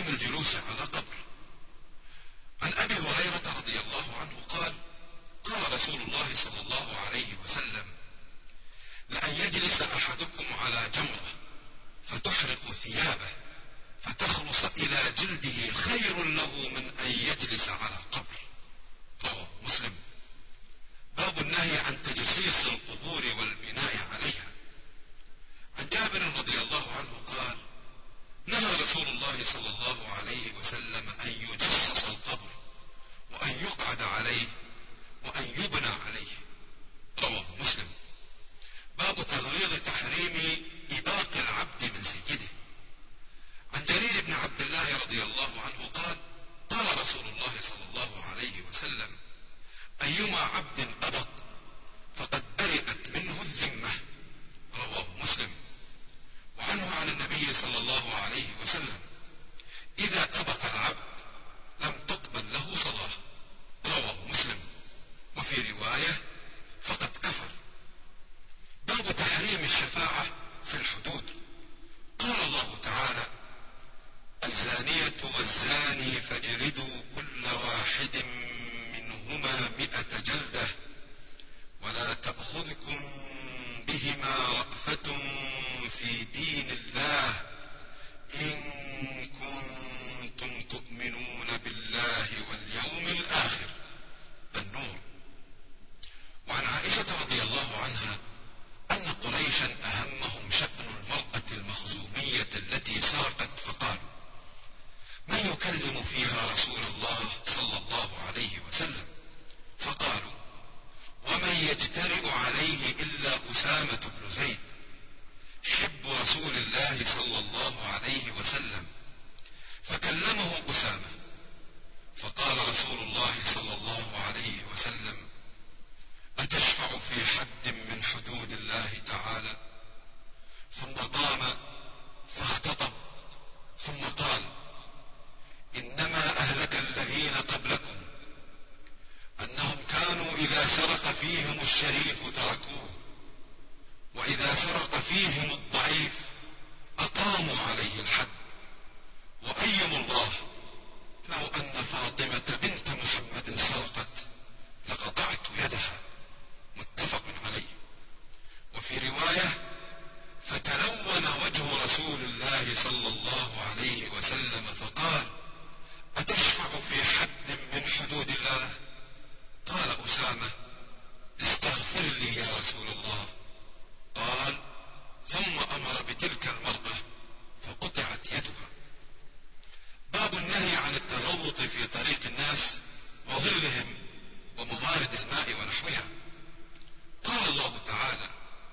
الجلوس على قبر. عن أبي هريرة رضي الله عنه قال: قال رسول الله صلى الله عليه وسلم: لأن يجلس أحدكم على جمرة فتحرق ثيابه فتخلص إلى جلده خير له من أن يجلس على قبر. رواه مسلم. باب النهي عن تجسيس القبور والبناء عليها. عن جابر رضي الله عنه قال: نهى رسول الله صلى الله عليه وسلم أن يجسس القبر وأن يقعد عليه وأن يبنى عليه. رواه مسلم. باب تغليظ تحريم إباق العبد من سيده. عن جرير بن عبد الله رضي الله عنه قال: قال رسول الله صلى الله عليه وسلم: أيما عبد أبط فقد برئت منه الذمة. رواه مسلم. وعنه عن النبي صلى الله عليه وسلم: إذا أبق العبد لم تقبل له صلاة. رواه مسلم. وفي رواية: فقد كفر. باب تحريم الشفاعة في الحدود. قال الله تعالى: الزانية والزاني فاجلدوا كل واحد منهما 100 جلدة ولا تأخذكم بهما رأفة في دين الله إن كنتم تؤمنون بالله واليوم الآخر. النور. وعن عائشة رضي الله عنها أن قريشا أهمهم شأن المرأة المخزومية التي سرقت، فقالوا: من يكلم فيها رسول الله صلى الله عليه وسلم؟ فقالوا: ومن يجترئ عليه إلا أسامة بن زيد حب رسول الله صلى الله عليه وسلم. فكلمه أسامة فقال رسول الله صلى الله عليه وسلم: أتشفع في حد من حدود الله تعالى؟ ثم قام فاختطب ثم قال: إنما أهلك الذين قبلكم أنهم كانوا إذا سرق فيهم الشريف تركوه وإذا سرق فيهم الضعيف أقاموا عليه الحد. وأيم الله لو أن فاطمة بنت محمد سرقت لقطعت يدها. متفق عليه. وفي رواية: فتلون وجه رسول الله صلى الله عليه وسلم فقال: أتشفع في حد من حدود الله؟ قال أسامة: استغفر لي يا رسول الله. قال: ثم أمر بتلك المرأة فقطعت يدها. باب النهي عن التغوط في طريق الناس وظلهم وموارد الماء ونحوها. قال الله تعالى: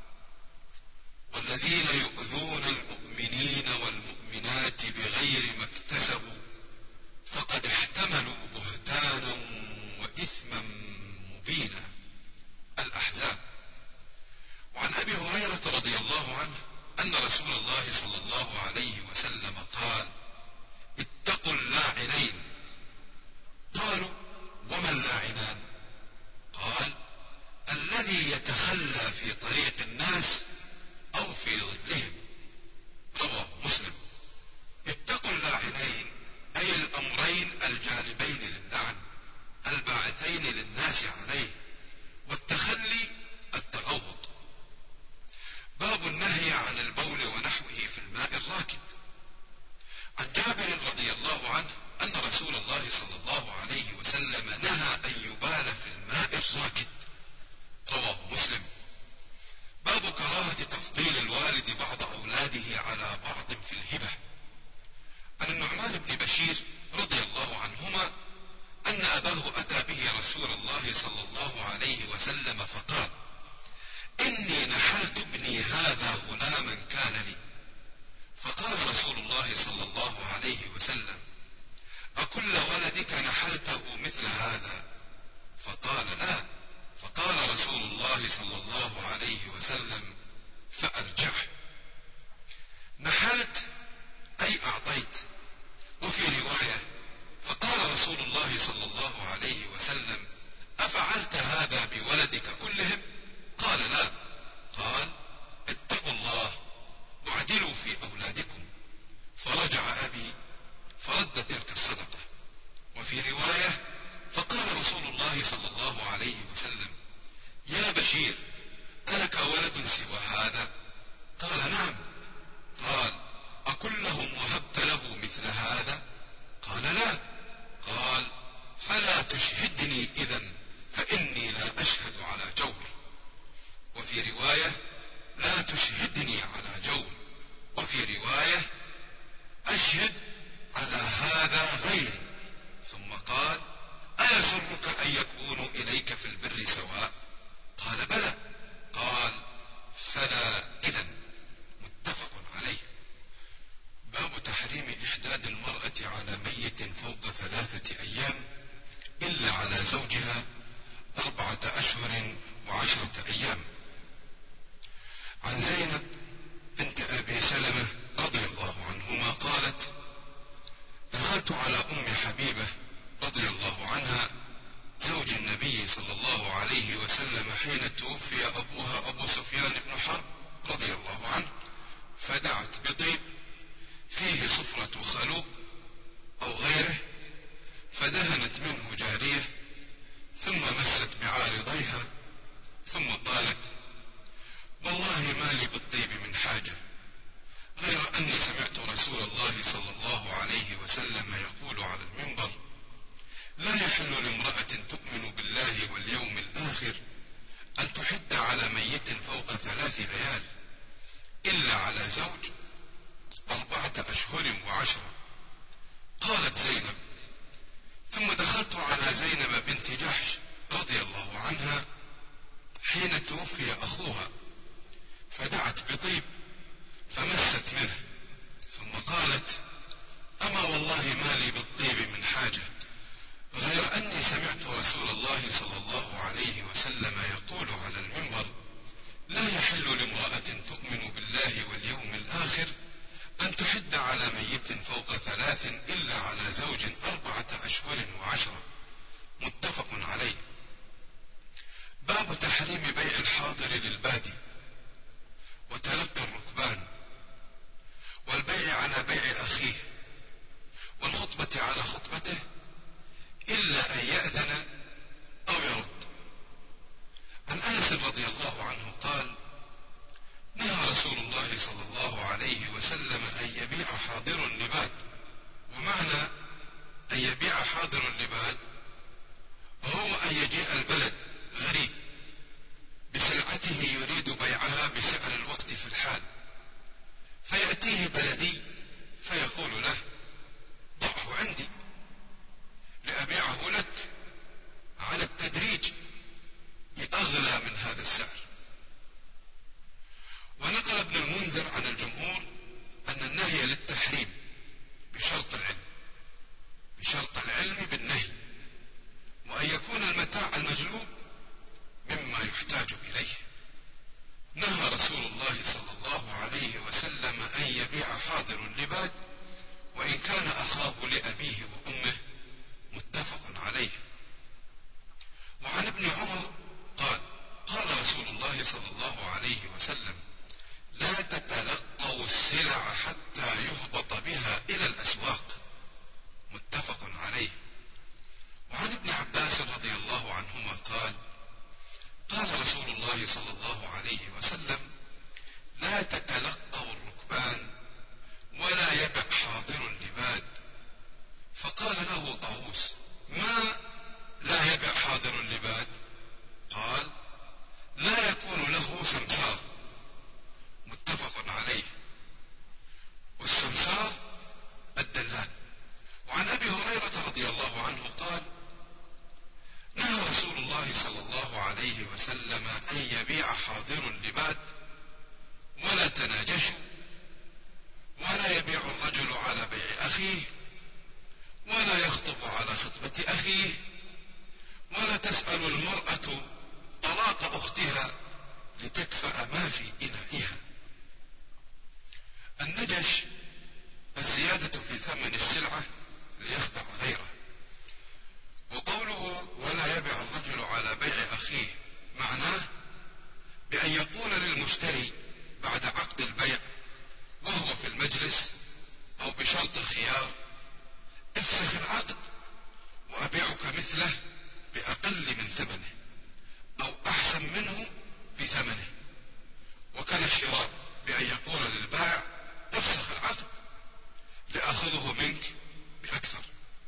والذين يؤذون المؤمنين والمؤمنات بغير ما اكتسبوا فقد احتملوا بهتانا وإثما مبينا. الأحزاب. وعن أبي هريرة رضي الله عنه أن رسول الله صلى الله عليه وسلم قال: اتقوا اللاعنين. قالوا: وما اللاعنان؟ قال: الذي يتخلى في طريق الناس أو في ظلهم. رواه مسلم. اتقوا اللاعنين أي الأمرين الجالبين للعن الباعثين للناس عليه، والتخلي التغوط. باب النهي عن البول ونحوه في الماء الراكد. عن جابر رضي الله عنه أن رسول الله صلى الله عليه وسلم نهى أن يبال في الماء الراكد. رواه مسلم. باب كراهة تفضيل الوالد بعض أولاده على بعض في الهبة. عن النعمان بن بشير رضي الله عنهما أن أباه أتى به رسول الله صلى الله عليه وسلم فقال: إني نحلت ابني هذا غلاما كان لي. فقال رسول الله صلى الله عليه وسلم: أكل ولدك نحلته مثل هذا؟ فقال: لا. فقال رسول الله صلى الله عليه وسلم: فأرجعه. نحلت أي أعطيت. وفي رواية: فقال رسول الله صلى الله عليه وسلم: أفعلت هذا بولدك كلهم؟ قال: لا. قال: اتقوا الله واعدلوا في أولادكم. فرجع أبي فرد تلك الصدقة. وفي رواية: فقال رسول الله صلى الله عليه وسلم: يا بشير، ألك ولد سوى هذا؟ قال: نعم. قال: أكلهم وهبت له مثل هذا؟ قال: لا. قال: فلا تشهدني إذن، فإني لا أشهد على جور. وفي رواية: لا تشهدني على جور. وفي رواية: أشهد على هذا غيري. ثم قال: أيسرك أن يكونوا إليك في البر سواء؟ قال: بلى. قال: فلا إذن. متفق عليه. باب تحريم إحداد المرأة على ميت فوق 3 أيام إلا على زوجها 4 أشهر و10 أيام. عن زينب بنت أبي سلمة رضي الله عنهما قالت: دخلت على أم حبيبة رضي الله عنها زوج النبي صلى الله عليه وسلم حين توفي أبوها أبو سفيان بن حرب رضي الله عنه، فدعت بطيب فيه صفرة خلوق أو غيره، فدهنت منه جارية، ثم مست بعارضيها، ثم قالت: والله ما لي بالطيب من حاجة، غير أني سمعت رسول الله صلى الله عليه وسلم يقول على المنبر: لا يحل لامرأة تؤمن بالله واليوم الآخر أن تحد على ميت فوق 3 ليال إلا على زوج 4 أشهر و10. قالت زينب: ثم دخلت على زينب بنت جحش رضي الله عنها حين توفي أخوها، فدعت بطيب فمست منه، ثم قالت: أما والله ما لي بالطيب من حاجة، غير أني سمعت رسول الله صلى الله عليه وسلم يقول على المنبر: لا يحل لامرأة تؤمن بالله واليوم الآخر أن تحد على ميت فوق 3 إلا على زوج 4 أشهر و10. متفق عليه. باب تحريم بيع الحاضر للبادي، وتلقي الركبان، والبيع على بيع أخيه، والخطبة على خطبته، إلا أن يأذن أو يرد. عن أنس رضي الله عنه قال: نهى رسول الله صلى الله عليه وسلم أن يبيع حاضر اللباد. ومعنى أن يبيع حاضر اللباد هو أن يجيء البلد غريب بسلعته يريد بيعها بسعر الوقت في الحال، فيأتيه بلدي فيقول له: ضعه عندي لأبيعه لك على التدريج أغلى من هذا السعر. ونقل ابن المنذر عن الجمهور أن النهي للتحريم بشرط العلم بالنهي، وأن يكون المتاع المجلوب مما يحتاج إليه. نهى رسول الله صلى الله عليه وسلم أن يبيع حاضر اللباد وإن كان أخاه لأبيه وأمه. متفق عليه. وعن ابن عمر قال: قال رسول الله صلى الله عليه وسلم: لا تتلقوا السلع حتى يهبط بها إلى الأسواق. متفق عليه. وعن ابن عباس رضي الله عنهما قال: قال رسول الله صلى الله عليه وسلم: لا تتلقوا الركبان ولا يبع حاضر اللباد. فقال له طاووس: ما لا يبع حاضر اللباد؟ قال: لا يكون له سمسار. متفق عليه. والسمسار الدلال. وعن أبي هريرة رضي الله عنه قال: نهى رسول الله صلى الله عليه وسلم أن يبيع حاضر اللباد ولا تناجشوا، ولا يبيع الرجل على بيع أخيه، ولا يخطب على خطبة أخيه، ولا تسأل المرأة طلاق أختها لتكفأ ما في إنائها. النجش الزيادة في ثمن السلعة ليخدع غيره. وقوله ولا يبيع الرجل على بيع أخيه معناه بأن يقول للمشتري بعد عقد البيع وهو في المجلس أو بشرط الخيار: افسخ العقد وأبيعك مثله بأقل من ثمنه أو أحسن منه بثمنه. وكان الشراء بأن يقول للبائع افسخ العقد لأخذه منك بأكثر.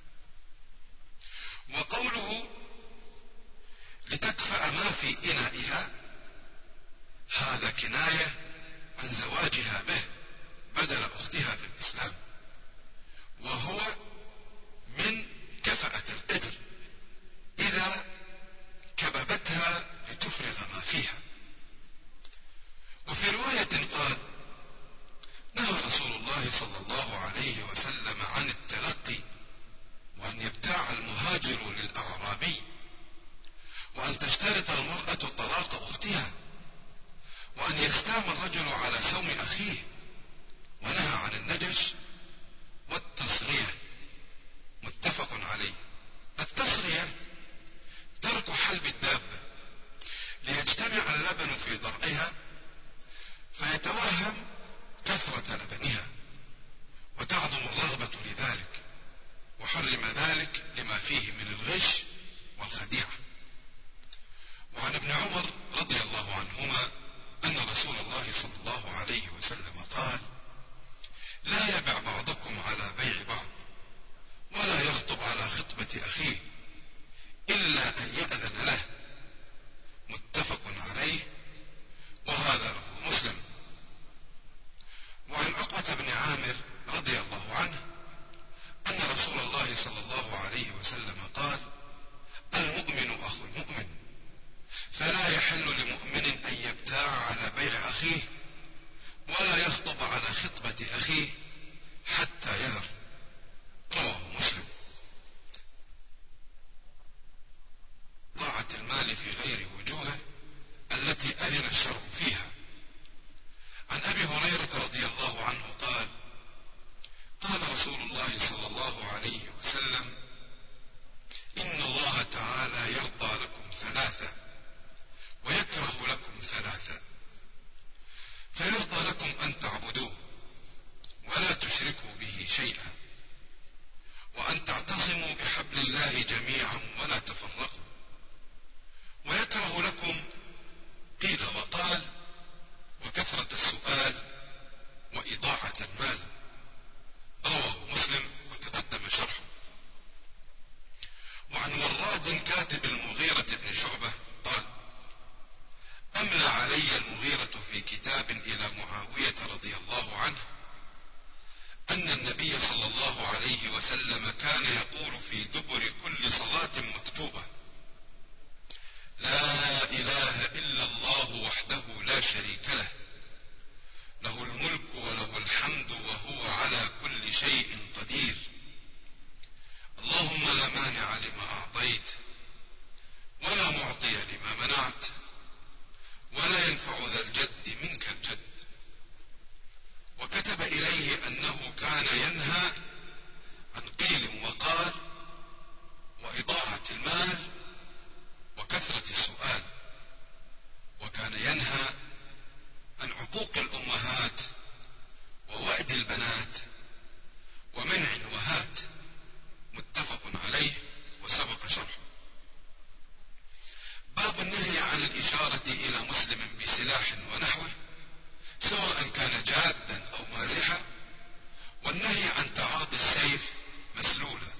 وقوله لتكفأ ما في إنائها هذا كناية عن زواجها به بدل أختها في الإسلام، وهو من كفأة القدر إذا كببتها لتفرغ ما فيها. وفي رواية قال نهى رسول الله صلى الله عليه وسلم عن التلقي وأن يبتاع المهاجر للأعرابي، وأن تشترط المرأة طلاق أختها، وأن يستام الرجل على سوم أخيه، ونهى عن النجش والتصرية. متفق عليه. التصرية ترك حلب الدابة ليجتمع اللبن في ضرعها فيتوهم كثرة لبنها وتعظم الرغبة لذلك، وحرم ذلك لما فيه من الغش والخديعة. وعن ابن عمر رضي الله عنهما أن رسول الله صلى الله عليه وسلم قال لا يبع بعضكم على بيع بعض، ولا يخطب على خطبة أخيه إلا أن يأذن له. متفق عليه، وهذا له مسلم. وعن عقبة بن عامر رضي الله عنه أن رسول الله صلى الله عليه وسلم قال المؤمن أخو المؤمن، فلا يحل لمؤمن أن يبتاع على بيع أخيه ولا يخطب على خطبة أخيه حتى يذر. رواه مسلم. ضاعة المال في غير وجوهه التي أذن الشرع فيها. عن أبي هريرة رضي الله عنه قال قال رسول الله صلى الله عليه وسلم إن الله تعالى يرضى لكم ثلاثة ويكره لكم ثلاثة، فيرضى لكم أن تعبدوه ولا تشركوا به شيئا، وأن تعتصموا بحبل الله جميعا ولا تفرقوا، ويكره لكم قيل وقال وكثرة السؤال وإضاعة المال. رواه مسلم وتقدم شرحه. وعن وراد كاتب المغيرة بن شعبة قال أملى علي المغيرة في كتاب إلى معاوية رضي الله عنه أن النبي صلى الله عليه وسلم كان يقول في دبر كل صلاة مكتوبة لا إله إلا الله وحده لا شريك له، له الملك وله الحمد وهو على كل شيء قدير، اللهم لا مانع لما أعطيت ولا معطي لما منعت ولا ينفع ذا الجد منك الجد. وكتب إليه أنه كان ينهى عن قيل وقال وإضاعة المال وكثرة السؤال، وكان ينهى عن عقوق الأمهات ووعد البنات ومنع الوهات. متفق عليه وسبق شرحه. باب النهي عن الإشارة إلى مسلم بسلاح ونحوه سواء كان جادا أو مازحا، والنهي عن تعاطي السيف مسلولا.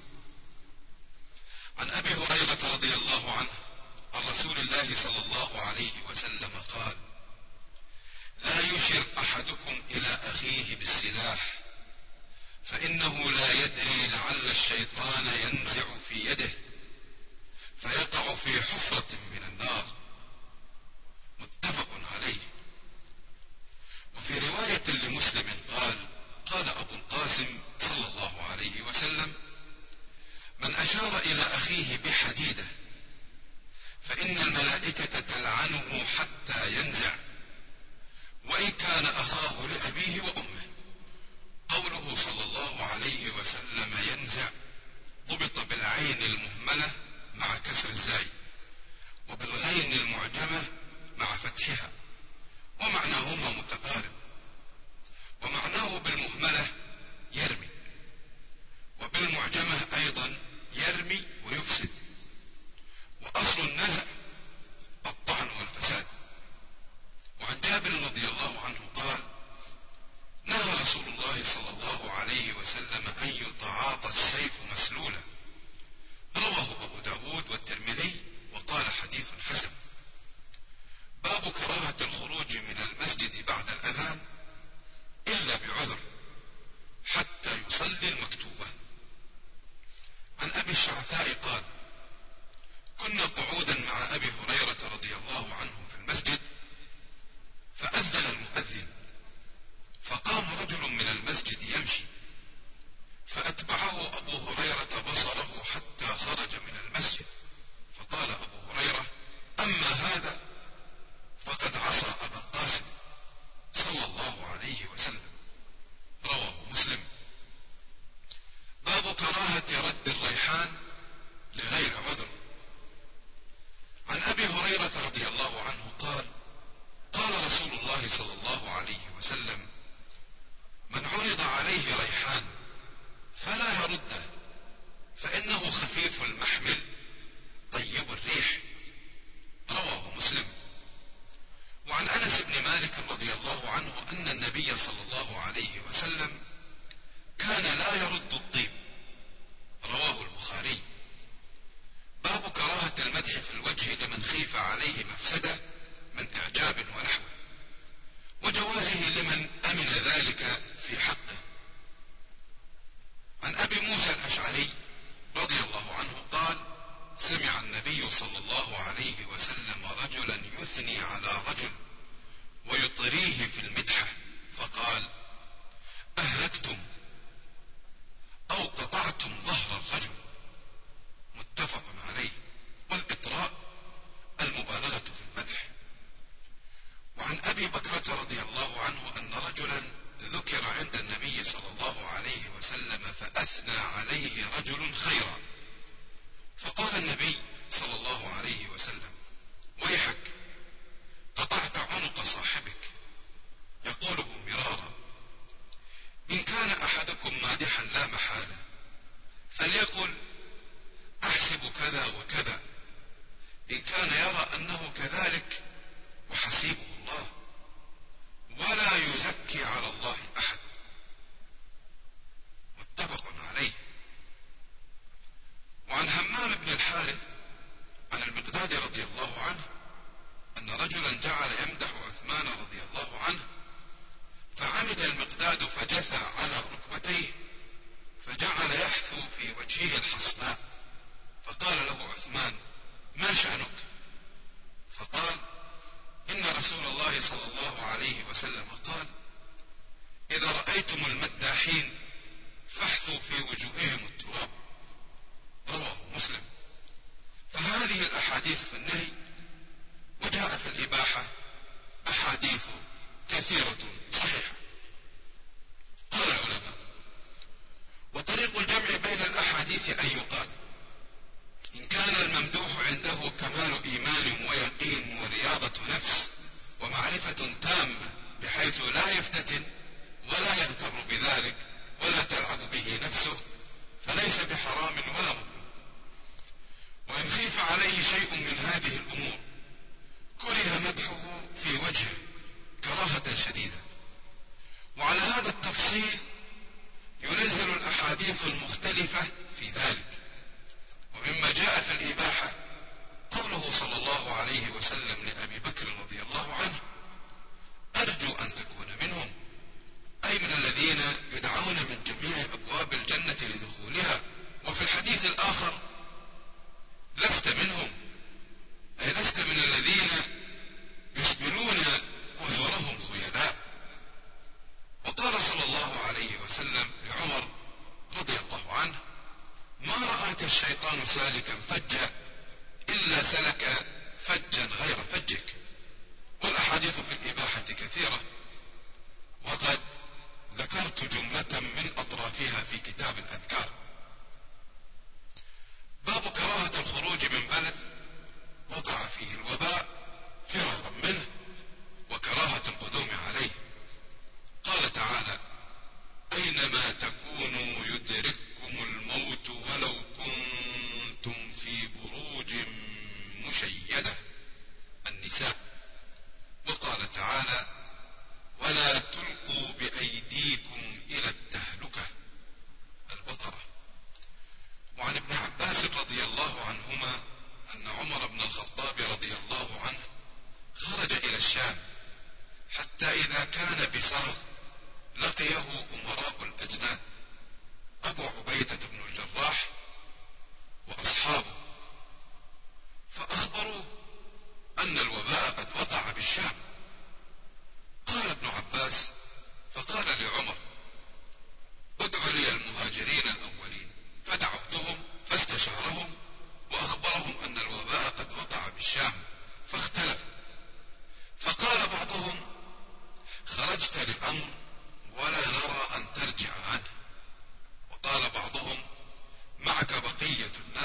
عن أبي هريرة رضي الله عنه عن رسول الله صلى الله عليه وسلم قال لا يشر أحدكم إلى أخيه بالسلاح فإنه لا يدري لعل الشيطان ينزع في يده فيقع في حفرة من النار. متفق عليه. وفي رواية لمسلم قال أبو القاسم صلى الله عليه وسلم من أشار إلى أخيه بحديدة فإن الملائكة تلعنه حتى ينزع وإن كان أخاه لأبيه وأمه. قوله صلى الله عليه وسلم ينزع ضبط بالعين المهملة مع كسر الزاي وبالغين المعجمة مع فتحها، ومعناهما متقارب. ومعناه بالمهملة يرمي، وبالمعجمة أبي الشعثاء قال: كنا قعودا مع أبي هريرة رضي الله عنه في المسجد، فأذن المؤذن، فقام رجل من المسجد يمشي، فأتبعه أبو هريرة بصره حتى خرج من المسجد، فقال أبو هريرة: أما هذا فقد عصى أبا القاسم صلى الله عليه وسلم. رواه مسلم. باب كراهة رد الريحان لغير عذر. عن أبي هريرة رضي الله عنه قال: قال رسول الله صلى الله عليه وسلم: من عرض عليه ريحان فلا يرده، فإنه خفيف المحمل طيب الريح. رواه مسلم. وعن أنس بن مالك رضي الله عنه أن النبي صلى الله عليه وسلم كان لا يرد الطيب. رواه البخاري. باب كراهة المدح في الوجه لمن خيف عليه مفسدة من إعجاب ونحوه، وجوازه لمن أمن ذلك في حقه. عن أبي موسى الأشعري رضي الله عنه قال: سمع النبي صلى الله عليه وسلم رجلا يثني على رجل ويطريه في المدحة، فقال: أهلكتم أو قطعتم ظهر الرجل. متفق عليه. والإطراء المبالغة في المدح. وعن أبي بكرة رضي الله عنه أن رجلا ذكر عند النبي صلى الله عليه وسلم فأثنى عليه رجل خيرا، فقال النبي صلى الله عليه وسلم: ويحك، قطعت عنق صاحبك. يقوله مرارا. إن كان أحدكم مادحا لا محالة فليقل: أحسب كذا وكذا، إن كان يرى أنه كذلك وحسيبه الله، ولا يزكي على الله أحد. متفق عليه. وعن همام بن الحارث عن المقداد رضي الله عنه أن رجلا جعل يمدح عثمان رضي الله عنه، فعمد المقداد فجثى على ركبتيه فجعل يحثو في وجهه الحصباء، فقال له عثمان: ما شأنك؟ فقال: إن رسول الله صلى الله عليه وسلم قال: إذا رأيتم المداحين فاحثوا في وجوههم التراب. رواه مسلم. فهذه الأحاديث في النهي، وجاء في الإباحة أحاديث كثيرة صحيحة. قال العلماء: وطريق الجمع بين الأحاديث أن يقال: إن كان الممدوح عنده كمال إيمان ويقين ورياضة نفس ومعرفة تامة بحيث لا يفتتن ولا يغتر بذلك ولا تلعب به نفسه، فليس بحرام ولا مكروه. وإن خيف عليه شيء من هذه الأمور كره مدحه في وجهه كراهة شديدة. وعلى هذا التفصيل ينزل الأحاديث المختلفة في ذلك. ومما جاء في الإباحة قوله صلى الله عليه وسلم لأبي بكر رضي الله عنه: أرجو أن تكون منهم، أي من الذين يدعون من جميع أبواب الجنة لدخولها. وفي الحديث الآخر: لست منهم، أي لست من الذين يسبلون أذرهم خيلاء. وقال صلى الله عليه وسلم لعمر رضي الله عنه: ما رآك الشيطان سالكا فجا إلا سلك فجا غير فجك. والأحاديث في الإباحة كثيرة، وقد ذكرت جملة من أطرافها في كتاب الأذكار. باب كراهة الخروج من بلد وقع فيه الوباء فرارا منه، وكراهة القدوم عليه. قال تعالى: أينما تكونوا يدرككم الموت ولو كنتم في بروج مشيدة. النساء. وقال تعالى: ولا تلقوا بأيديكم إلى التهلكة. البقرة. وعن ابن عباس رضي الله عنهما أن عمر بن الخطاب رضي الله عنه خرج إلى الشام، حتى إذا كان بسرغ لقيه أمراء الأجناد أبو عبيدة بن الجراح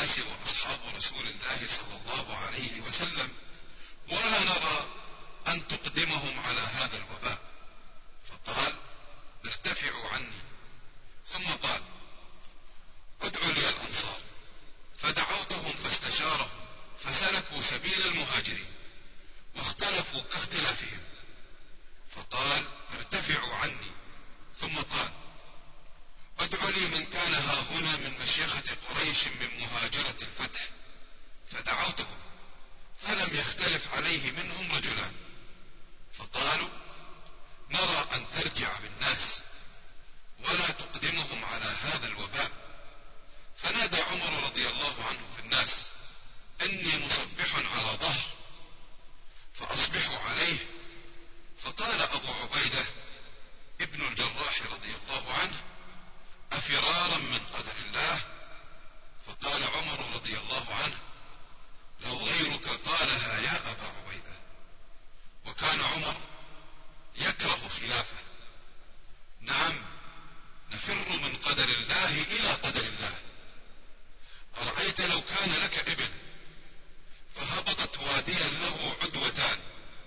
الناس وأصحاب رسول الله صلى الله عليه وسلم، ولا نرى أن تقدمهم على هذا الوباء. فقال: ارتفعوا عني. ثم قال: ادعوا لي الأنصار. فدعوتهم فاستشارهم فسلكوا سبيل المهاجرين واختلفوا كاختلافهم. فقال: ارتفعوا عني. ثم قال: ادعوا لي من كان ها هنا من مشيخة قريش من مهاجرة الفتح. فدعوتهم فلم يختلف عليه منهم رجلان، فقالوا: نرى أن ترجع بالناس ولا تقدمهم على هذا الوباء. فنادى عمر رضي الله عنه في الناس: إني مصبح على ظهر فأصبحوا عليه. فقال أبو عبيدة ابن الجراح رضي الله عنه: أفرارا من قدر الله؟ فقال عمر رضي الله عنه: لو غيرك قالها يا أبا عبيدة. وكان عمر يكره خلافه. نعم، نفر من قدر الله إلى قدر الله. أرأيت لو كان لك إبل فهبطت واديا له عدوتان،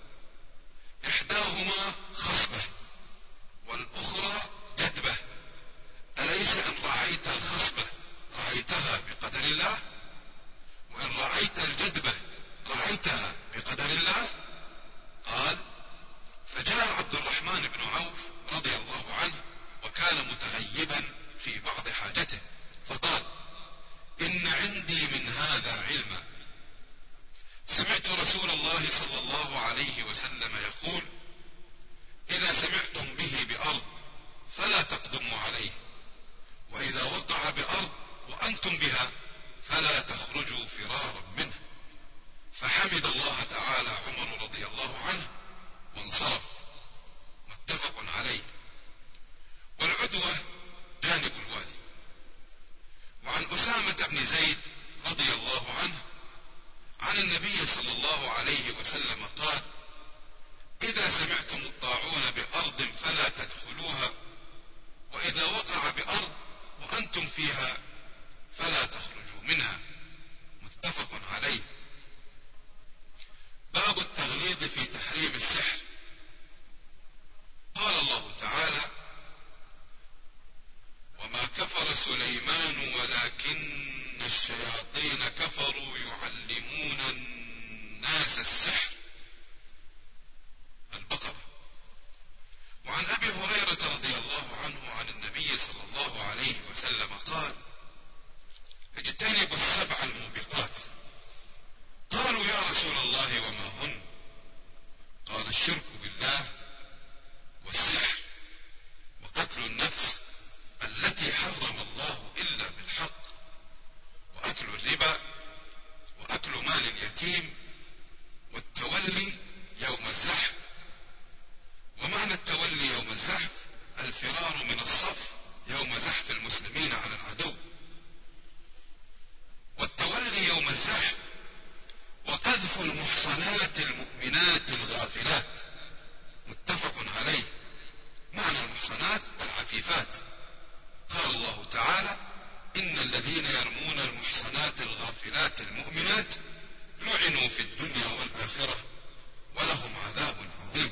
إحداهما خصبة والأخرى جدبة، أليس إن رعيت الخصبة رعيتها بقدر الله؟ وإن رعيت الجدبة رعيتها بقدر الله؟ قال: فجاء عبد الرحمن بن عوف رضي الله عنه وكان متغيبا في بعض حاجته، فقال: إن عندي من هذا علما. سمعت رسول الله صلى الله عليه وسلم يقول: إذا سمعتم به بأرض فلا تقدموا عليه، وإذا وقع بأرض وأنتم بها فلا تخرجوا فرارا منه. فحمد الله تعالى عمر رضي الله عنه وانصرف. متفق عليه. والعدوة جانب الوادي. وعن أسامة بن زيد رضي الله عنه عن النبي صلى الله عليه وسلم قال: إذا سمعتم الطاعون بأرض فلا تدخلوها، وإذا وقع بأرض وأنتم فيها فلا تخرجوا منها. متفق عليه. باب التغليظ في تحريم السحر. قال الله تعالى: وما كفر سليمان ولكن الشياطين كفروا يعلمون الناس السحر. البقرة. وعن أبي هريرة رضي الله عنه عن النبي صلى الله عليه وسلم قال: اجتنبوا السبع الموبقات. قالوا: يا رسول الله وما هن؟ قال: الشرك بالله، والسحر، وقتل النفس التي حرم الله إلا بالحق، وأكل الربا، وأكل مال اليتيم، والتولي يوم الزحف. ومعنى التولي يوم الزحف الفرار من الصف يوم زحف المسلمين على العدو. والتولي يوم الزحف وقذف المحصنات المؤمنات الغافلات. متفق عليه. معنى المحصنات العفيفات. قال الله تعالى: إن الذين يرمون المحصنات الغافلات المؤمنات لعنوا في الدنيا والآخرة ولهم عذاب عظيم.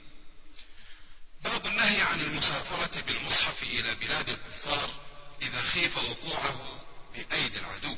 باب النهي عن المسافرة بالمصحف إلى بلاد الكفار إذا خيف وقوعه بأيدي العدو.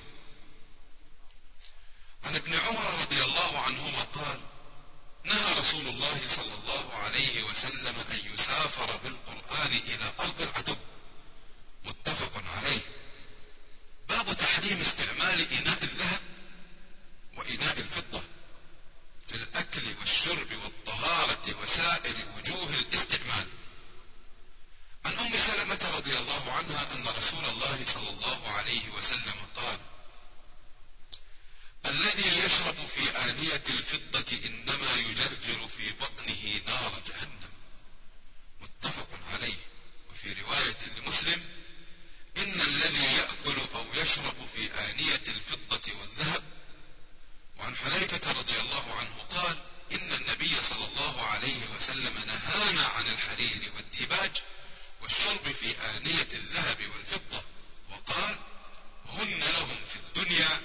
عن ابن عمر رضي الله عنهما قال: نهى رسول الله صلى الله عليه وسلم أن يسافر بالقرآن إلى أرض العدو. متفق عليه. باب تحريم استعمال إناء الذهب وإناء الفضة في الأكل والشرب والطهارة وسائر وجوه الاستعمال. عن أم سلمة رضي الله عنها أن رسول الله صلى الله عليه وسلم قال: الذي يشرب في آنية الفضة إنما يجرجر في بطنه نار جهنم. متفق عليه. وفي رواية لمسلم: إن الذي يأكل أو يشرب في آنية الفضة والذهب. وعن حذيفة رضي الله عنه قال: إن النبي صلى الله عليه وسلم نهانا عن الحرير والديباج والشرب في آنية الذهب والفضة، وقال: هن لهم في الدنيا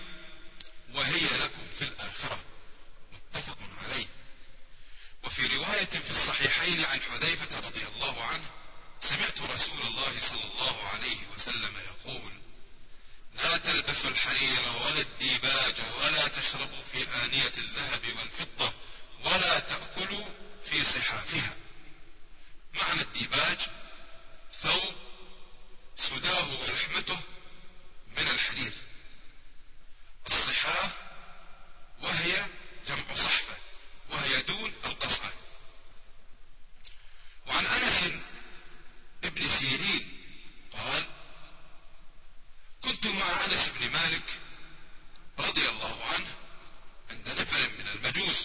تلبسوا الحرير ولا الديباج ولا تشربوا في آنية الذهب والفضة ولا تأكلوا في صحافها. معنى الديباج ثوب سداه ولحمته من الحرير. الصحاف وهي جمع صحفة وهي دون القصعة. وعن أنس ابن سيرين قال: كنت مع أنس بن مالك رضي الله عنه عند نفر من المجوس،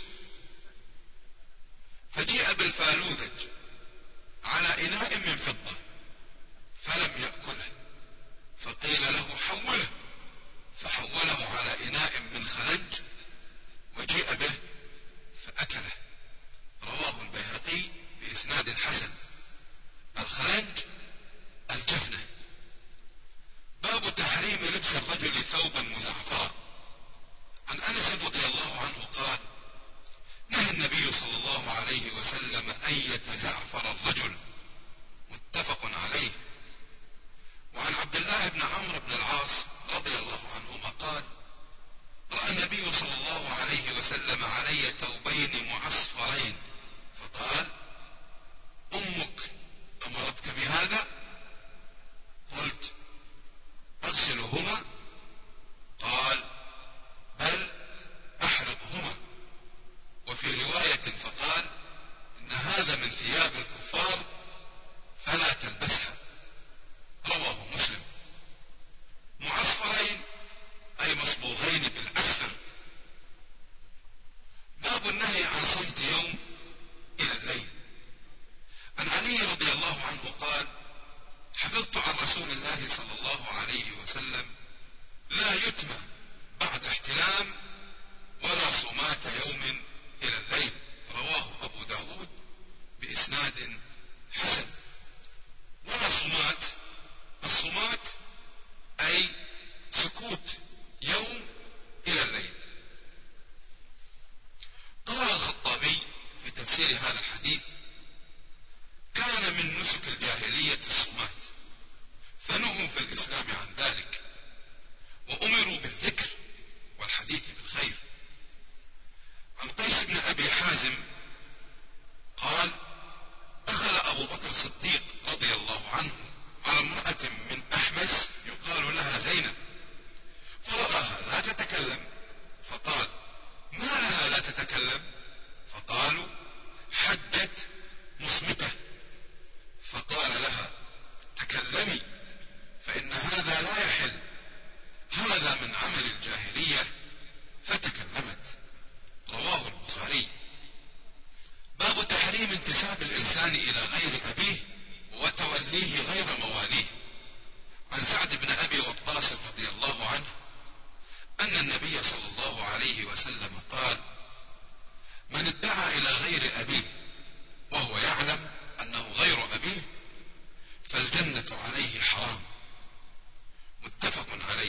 فجيء بالفالوذج على إناء من فضة فلم يأكله، فقيل له حوله، فحوله على إناء من خلنج وجيء به فأكله. رواه البيهقي بإسناد حسن. الخلنج الجفنة. باب تحريم لبس الرجل ثوبا مزعفرا. عن أنس رضي الله عنه قال: نهى النبي صلى الله عليه وسلم أن يتزعفر الرجل. متفق عليه. وعن عبد الله بن عمرو بن العاص رضي الله عنهما قال: رأى النبي صلى الله عليه وسلم علي ثوبين معصفرين فقال: أمك أمرتك بهذا؟ قلت: أغسلهما؟ قال: بل أحرقهما. وفي رواية فقال: إن هذا من ثياب الكفار فلا تلبسها. رواه مسلم. معصفرين أي مصبوغين بالأسفر. باب النهي عن صمت يوم إلى الليل. عن علي رضي الله عنه قال: حفظت عن رسول الله صلى الله عليه وسلم لا يتمى بعد احتلام ولا صمات يوم إلى الليل. رواه أبو داود بإسناد حسن. ولا صمات. الصمات أي سكوت يوم إلى الليل. قال الخطابي في تفسير هذا الحديث: كان من نسك الجاهلية الصمات، فنهوا في الإسلام عن ذلك وأمروا بالذكر والحديث بالخير. عن قيس بن أبي حازم قال: دخل أبو بكر الصديق رضي الله عنه على امرأة من أحمس يقال لها زينب، فرآها لا تتكلم فقال: ما لها لا تتكلم؟ فقالوا: حجت مصمتة. فقال لها: تكلمي فإن هذا لا يحل، هذا من عمل الجاهلية. فتكلمت. رواه البخاري. باب تحريم انتساب الإنسان إلى غير أبيه وتوليه غير مواليه. عن سعد بن أبي وقاص رضي الله عنه أن النبي صلى الله عليه وسلم قال: من ادعى إلى غير أبيه وهو يعلم أنه غير أبيه فالجنة عليه حرام. متفق عليه.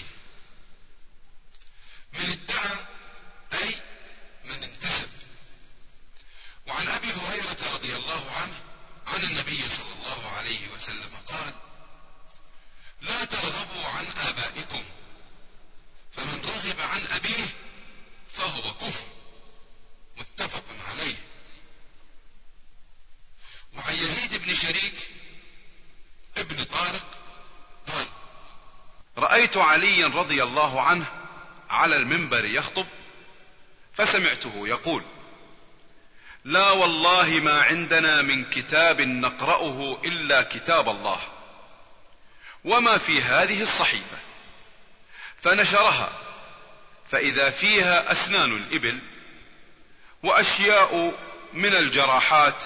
من ادعى أي من انتسب. وعن أبي هريرة رضي الله عنه عن النبي صلى الله عليه وسلم قال: لا ترغبوا عن آبائكم، فمن رغب عن أبيه فهو كفر. متفق عليه. وعن يزيد بن شريك ابن طارق قال: رأيت عليا رضي الله عنه على المنبر يخطب، فسمعته يقول: لا والله ما عندنا من كتاب نقرأه إلا كتاب الله، وما في هذه الصحيفة. فنشرها فإذا فيها أسنان الإبل وأشياء من الجراحات،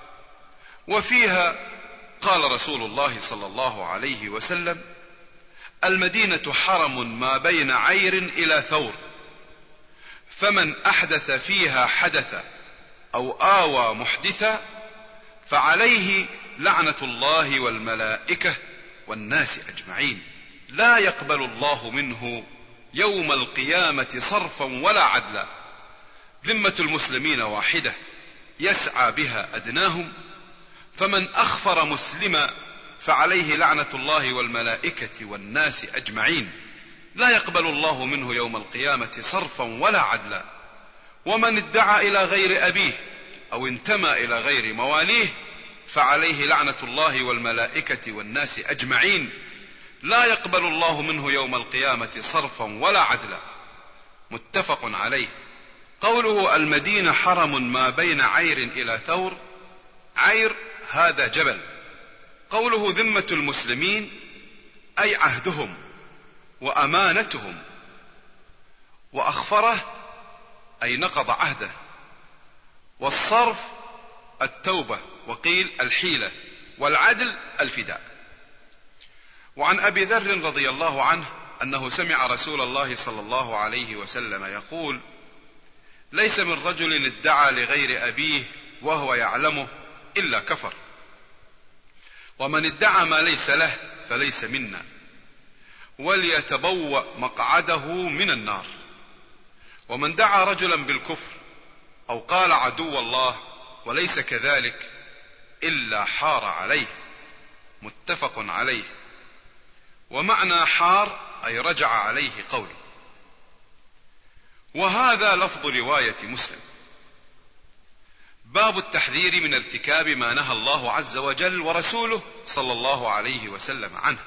وفيها قال رسول الله صلى الله عليه وسلم: المدينة حرم ما بين عير إلى ثور، فمن أحدث فيها حدثا أو آوى محدثا فعليه لعنة الله والملائكة والناس أجمعين، لا يقبل الله منه يوم القيامة صرفا ولا عدلا. ذمة المسلمين واحدة يسعى بها أدناهم، فمن أخفر مسلما فعليه لعنة الله والملائكة والناس أجمعين، لا يقبل الله منه يوم القيامة صرفا ولا عدلا. ومن ادعى إلى غير أبيه أو انتمى إلى غير مواليه فعليه لعنة الله والملائكة والناس أجمعين، لا يقبل الله منه يوم القيامة صرفا ولا عدلا. متفق عليه. قوله المدينة حرم ما بين عير إلى ثور، عير هذا جبل. قوله ذمة المسلمين أي عهدهم وأمانتهم، وأخفره أي نقض عهده. والصرف التوبة، وقيل الحيلة، والعدل الفداء. وعن أبي ذر رضي الله عنه أنه سمع رسول الله صلى الله عليه وسلم يقول: ليس من رجل ادعى لغير أبيه وهو يعلمه إلا كفر، ومن ادعى ما ليس له فليس منا، وليتبوأ مقعده من النار. ومن دعا رجلا بالكفر أو قال عدو الله وليس كذلك إلا حار عليه. متفق عليه. ومعنى حار أي رجع عليه قوله. وهذا لفظ رواية مسلم. باب التحذير من ارتكاب ما نهى الله عز وجل ورسوله صلى الله عليه وسلم عنه.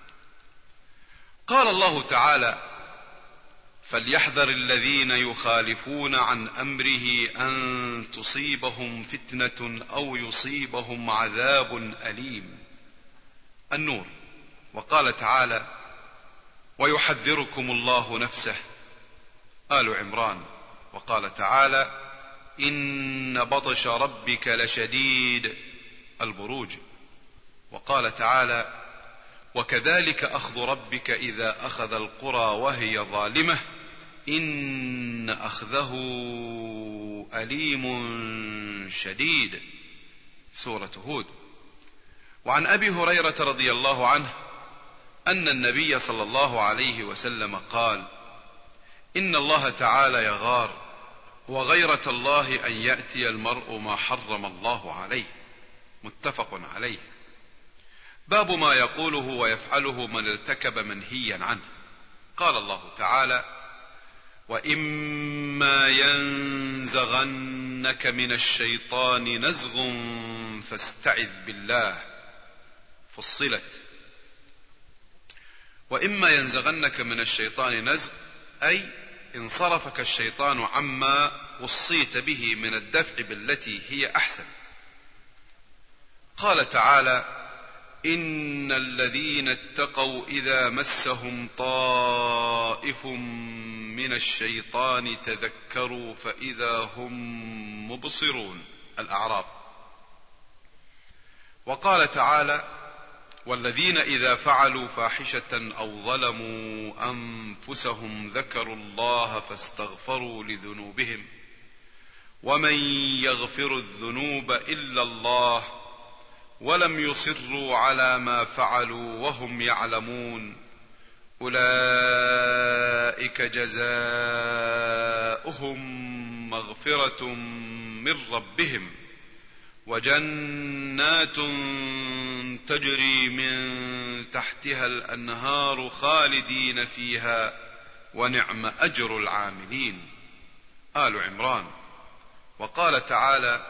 قال الله تعالى: فليحذر الذين يخالفون عن أمره أن تصيبهم فتنة أو يصيبهم عذاب أليم. النور. وقال تعالى: ويحذركم الله نفسه. آل عمران. وقال تعالى: إن بطش ربك لشديد. البروج. وقال تعالى: وكذلك أخذ ربك إذا أخذ القرى وهي ظالمة إن أخذه أليم شديد. سورة هود. وعن أبي هريرة رضي الله عنه أن النبي صلى الله عليه وسلم قال: إن الله تعالى يغار، وغيرة الله أن يأتي المرء ما حرم الله عليه. متفق عليه. باب ما يقوله ويفعله من ارتكب منهيا عنه. قال الله تعالى: وإما ينزغنك من الشيطان نزغ فاستعذ بالله. فصلت. وإما ينزغنك من الشيطان نزغ أي انصرفك الشيطان عما وصيت به من الدفع بالتي هي أحسن. قال تعالى: إن الذين اتقوا إذا مسهم طائف من الشيطان تذكروا فإذا هم مبصرون. الأعراف. وقال تعالى: والذين إذا فعلوا فاحشة أو ظلموا أنفسهم ذكروا الله فاستغفروا لذنوبهم ومن يغفر الذنوب إلا الله ولم يصروا على ما فعلوا وهم يعلمون أولئك جزاؤهم مغفرة من ربهم وجنات تجري من تحتها الأنهار خالدين فيها ونعم أجر العاملين. آل عمران. وقال تعالى: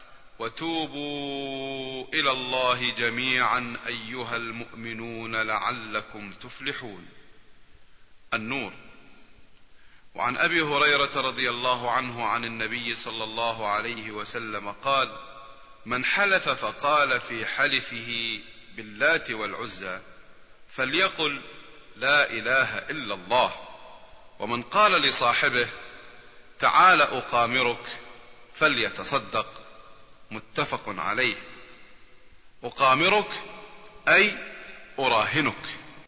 وتوبوا إلى الله جميعا أيها المؤمنون لعلكم تفلحون. النور. وعن أبي هريرة رضي الله عنه عن النبي صلى الله عليه وسلم قال: من حلف فقال في حلفه باللات والعزى فليقل لا إله إلا الله، ومن قال لصاحبه تعال أقامرك فليتصدق. متفق عليه. أقامرك أي أراهنك.